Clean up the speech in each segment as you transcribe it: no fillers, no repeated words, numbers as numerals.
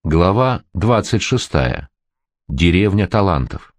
Глава 26. Деревня талантов.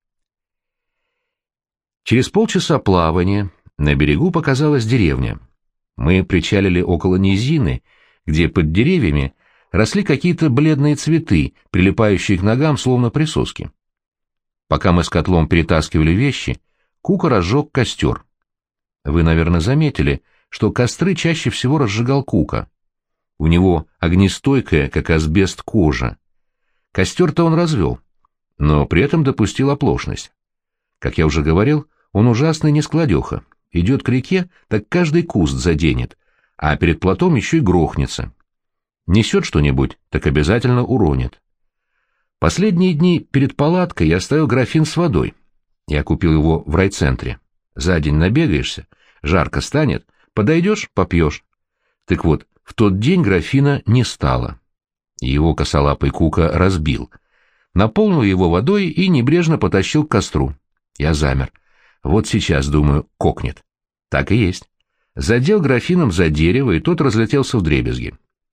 Через полчаса плавания на берегу показалась деревня. Мы причалили около низины, где под деревьями росли какие-то бледные цветы, прилипающие к ногам, словно присоски. Пока мы с котлом перетаскивали вещи, Кука разжег костер. Вы, наверное, заметили, что костры чаще всего разжигал Кука. У него огнестойкая, как асбест, кожа. Костер-то он развел, но при этом допустил оплошность. Как я уже говорил, он ужасный нескладеха. Идет к реке, так каждый куст заденет, а перед плотом еще и грохнется. Несет что-нибудь, так обязательно уронит. Последние дни перед палаткой я оставил графин с водой. Я купил его в райцентре. За день набегаешься, жарко станет, подойдешь — попьешь. Так вот, в тот день графина не стало. Его косолапый Кука разбил. Наполнил его водой и небрежно потащил к костру. Я замер. Вот сейчас, думаю, кокнет. Так и есть. Задел графином за дерево, и тот разлетелся вдребезги.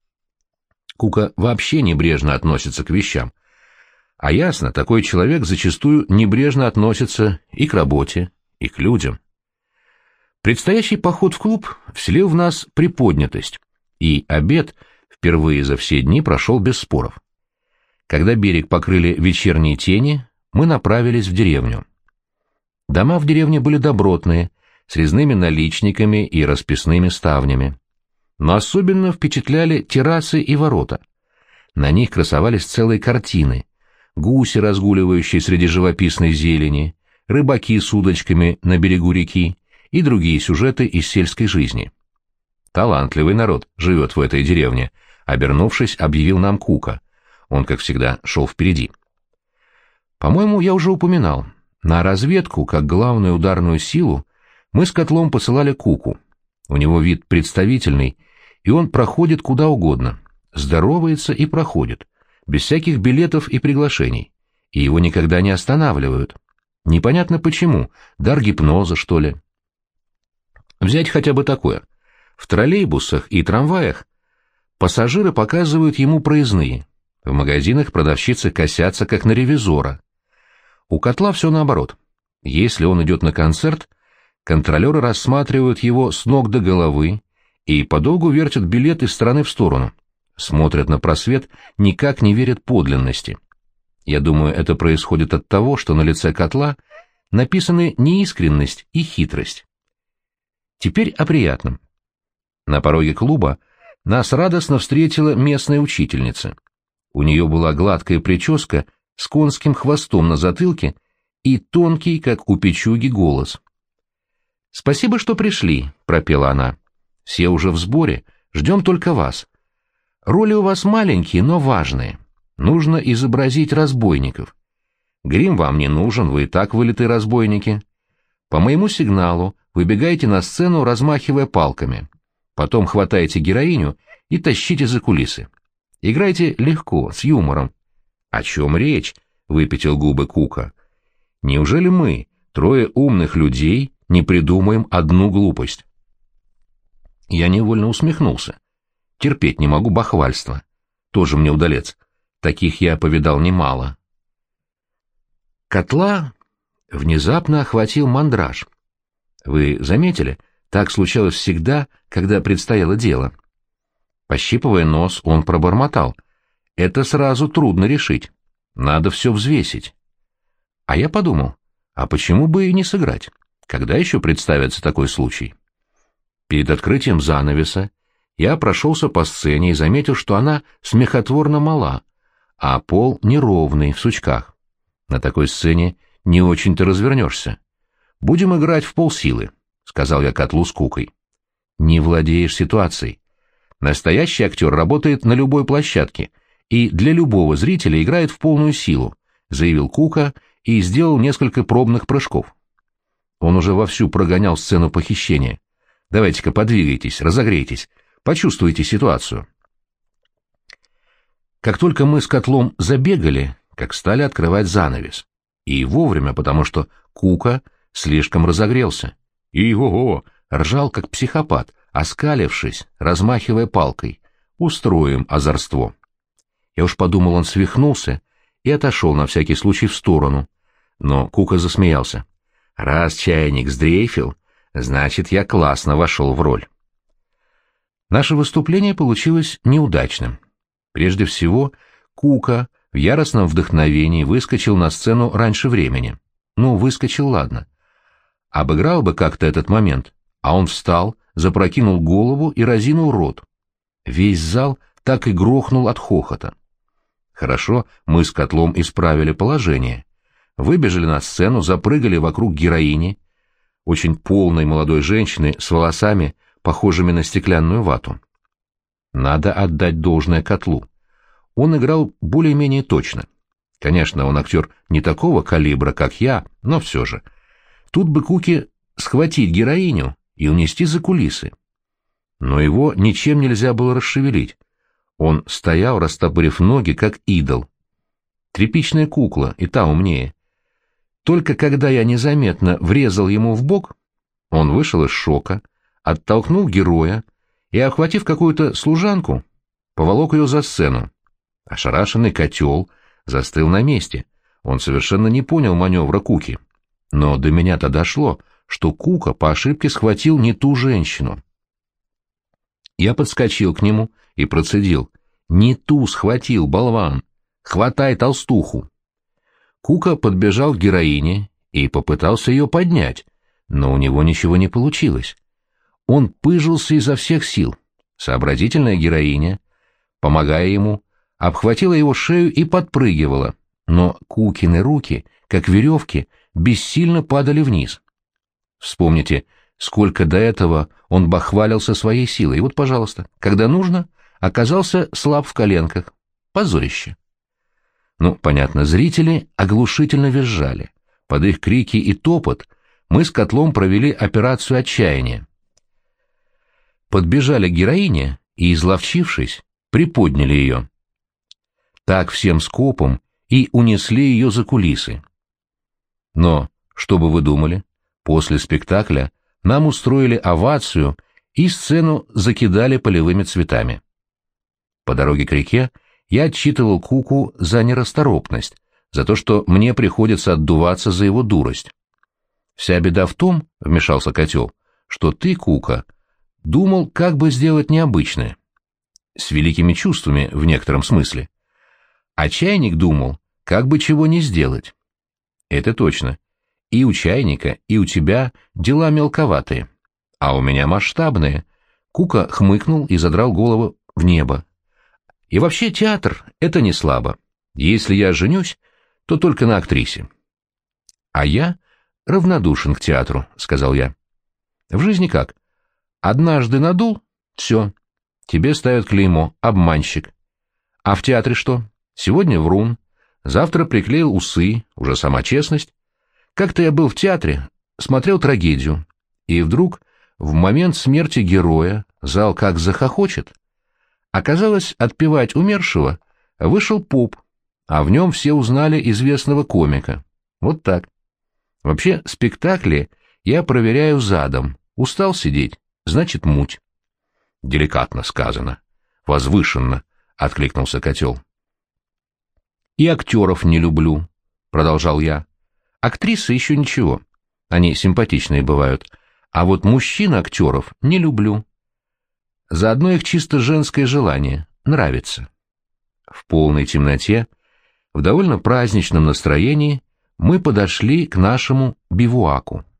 Кука вообще небрежно относится к вещам. А ясно, такой человек зачастую небрежно относится и к работе, и к людям. Предстоящий поход в клуб вселил в нас приподнятость. И обед впервые за все дни прошел без споров. Когда берег покрыли вечерние тени, мы направились в деревню. Дома в деревне были добротные, с резными наличниками и расписными ставнями. Но особенно впечатляли террасы и ворота. На них красовались целые картины: гуси, разгуливающие среди живописной зелени, рыбаки с удочками на берегу реки и другие сюжеты из сельской жизни. Талантливый народ живет в этой деревне, обернувшись, объявил нам Кука. Он, как всегда, шел впереди. По-моему, я уже упоминал, на разведку, как главную ударную силу, мы с котлом посылали Куку. У него вид представительный, и он проходит куда угодно, здоровается и проходит, без всяких билетов и приглашений, и его никогда не останавливают. Непонятно почему, дар гипноза, что ли. Взять хотя бы такое. В троллейбусах и трамваях пассажиры показывают ему проездные, в магазинах продавщицы косятся, как на ревизора. У котла все наоборот. Если он идет на концерт, контролеры рассматривают его с ног до головы и подолгу вертят билет из стороны в сторону, смотрят на просвет, никак не верят подлинности. Я думаю, это происходит от того, что на лице котла написаны неискренность и хитрость. Теперь о приятном. На пороге клуба нас радостно встретила местная учительница. У нее была гладкая прическа с конским хвостом на затылке и тонкий, как у печуги, голос. «Спасибо, что пришли», — пропела она. «Все уже в сборе, ждем только вас. Роли у вас маленькие, но важные. Нужно изобразить разбойников. Грим вам не нужен, вы и так вылитые разбойники. По моему сигналу выбегайте на сцену, размахивая палками. Потом хватайте героиню и тащите за кулисы. Играйте легко, с юмором». «О чем речь?» — выпятил губы Кука. «Неужели мы, трое умных людей, не придумаем одну глупость?» Я невольно усмехнулся. Терпеть не могу бахвальства. Тоже мне удалец. Таких я повидал немало. Котла внезапно охватил мандраж. Вы заметили? Так случалось всегда, когда предстояло дело. Пощипывая нос, он пробормотал: «Это сразу трудно решить. Надо все взвесить». А я подумал, а почему бы и не сыграть? Когда еще представится такой случай? Перед открытием занавеса я прошелся по сцене и заметил, что она смехотворно мала, а пол неровный, в сучках. На такой сцене не очень-то развернешься. «Будем играть в полсилы», — сказал я котлу с Кукой. «Не владеешь ситуацией. Настоящий актер работает на любой площадке и для любого зрителя играет в полную силу», — заявил Кука и сделал несколько пробных прыжков. Он уже вовсю прогонял сцену похищения. «Давайте-ка подвигайтесь, разогрейтесь, почувствуйте ситуацию». Как только мы с котлом забегали, как стали открывать занавес. И вовремя, потому что Кука слишком разогрелся. «И-го-го!» — ржал, как психопат, оскалившись, размахивая палкой. «Устроим озорство». Я уж подумал, он свихнулся, и отошел на всякий случай в сторону. Но Кука засмеялся. «Раз чайник сдрейфил, значит, я классно вошел в роль». Наше выступление получилось неудачным. Прежде всего, Кука в яростном вдохновении выскочил на сцену раньше времени. Ну, выскочил, ладно. Обыграл бы как-то этот момент, а он встал, запрокинул голову и разинул рот. Весь зал так и грохнул от хохота. Хорошо, мы с Котлом исправили положение. Выбежали на сцену, запрыгали вокруг героини, очень полной молодой женщины с волосами, похожими на стеклянную вату. Надо отдать должное Котлу. Он играл более-менее точно. Конечно, он актер не такого калибра, как я, но все же. Тут бы Куке схватить героиню и унести за кулисы. Но его ничем нельзя было расшевелить. Он стоял, растопырив ноги, как идол. Тряпичная кукла, и та умнее. Только когда я незаметно врезал ему в бок, он вышел из шока, оттолкнул героя и, охватив какую-то служанку, поволок ее за сцену. Ошарашенный котел застыл на месте. Он совершенно не понял маневра Куки. Но до меня-то дошло, что Кука по ошибке схватил не ту женщину. Я подскочил к нему и процедил: «Не ту схватил, болван! Хватай толстуху!» Кука подбежал к героине и попытался ее поднять, но у него ничего не получилось. Он пыжился изо всех сил. Сообразительная героиня, помогая ему, обхватила его шею и подпрыгивала, но Кукины руки, как веревки, бессильно падали вниз. Вспомните, сколько до этого он бахвалился своей силой, и вот, пожалуйста, когда нужно, оказался слаб в коленках. Позорище. Ну, понятно, зрители оглушительно визжали. Под их крики и топот мы с Котлом провели операцию отчаяния. Подбежали к героине и, изловчившись, приподняли ее. Так всем скопом и унесли ее за кулисы. Но, что бы вы думали, после спектакля нам устроили овацию и сцену закидали полевыми цветами. По дороге к реке я отчитывал Куку за нерасторопность, за то, что мне приходится отдуваться за его дурость. «Вся беда в том, — вмешался котел, — что ты, Кука, думал, как бы сделать необычное, с великими чувствами в некотором смысле. А чайник думал, как бы чего не сделать. Это точно. И у чайника, и у тебя дела мелковатые, а у меня масштабные». Кука хмыкнул и задрал голову в небо. «И вообще театр — это не слабо. Если я женюсь, то только на актрисе». «А я равнодушен к театру», — сказал я. «В жизни как? Однажды надул — все. Тебе ставят клеймо «обманщик». А в театре что? Сегодня врун, завтра приклеил усы, уже сама честность. Как-то я был в театре, смотрел трагедию, и вдруг, в момент смерти героя, зал как захохочет. Оказалось, отпевать умершего вышел поп, а в нем все узнали известного комика. Вот так. Вообще, спектакли я проверяю задом. Устал сидеть, значит, муть. Деликатно сказано. Возвышенно, — откликнулся котел. И актеров не люблю, — продолжал я. Актрисы еще ничего, они симпатичные бывают, а вот мужчин-актеров не люблю. Заодно их чисто женское желание — нравится. В полной темноте, в довольно праздничном настроении мы подошли к нашему бивуаку.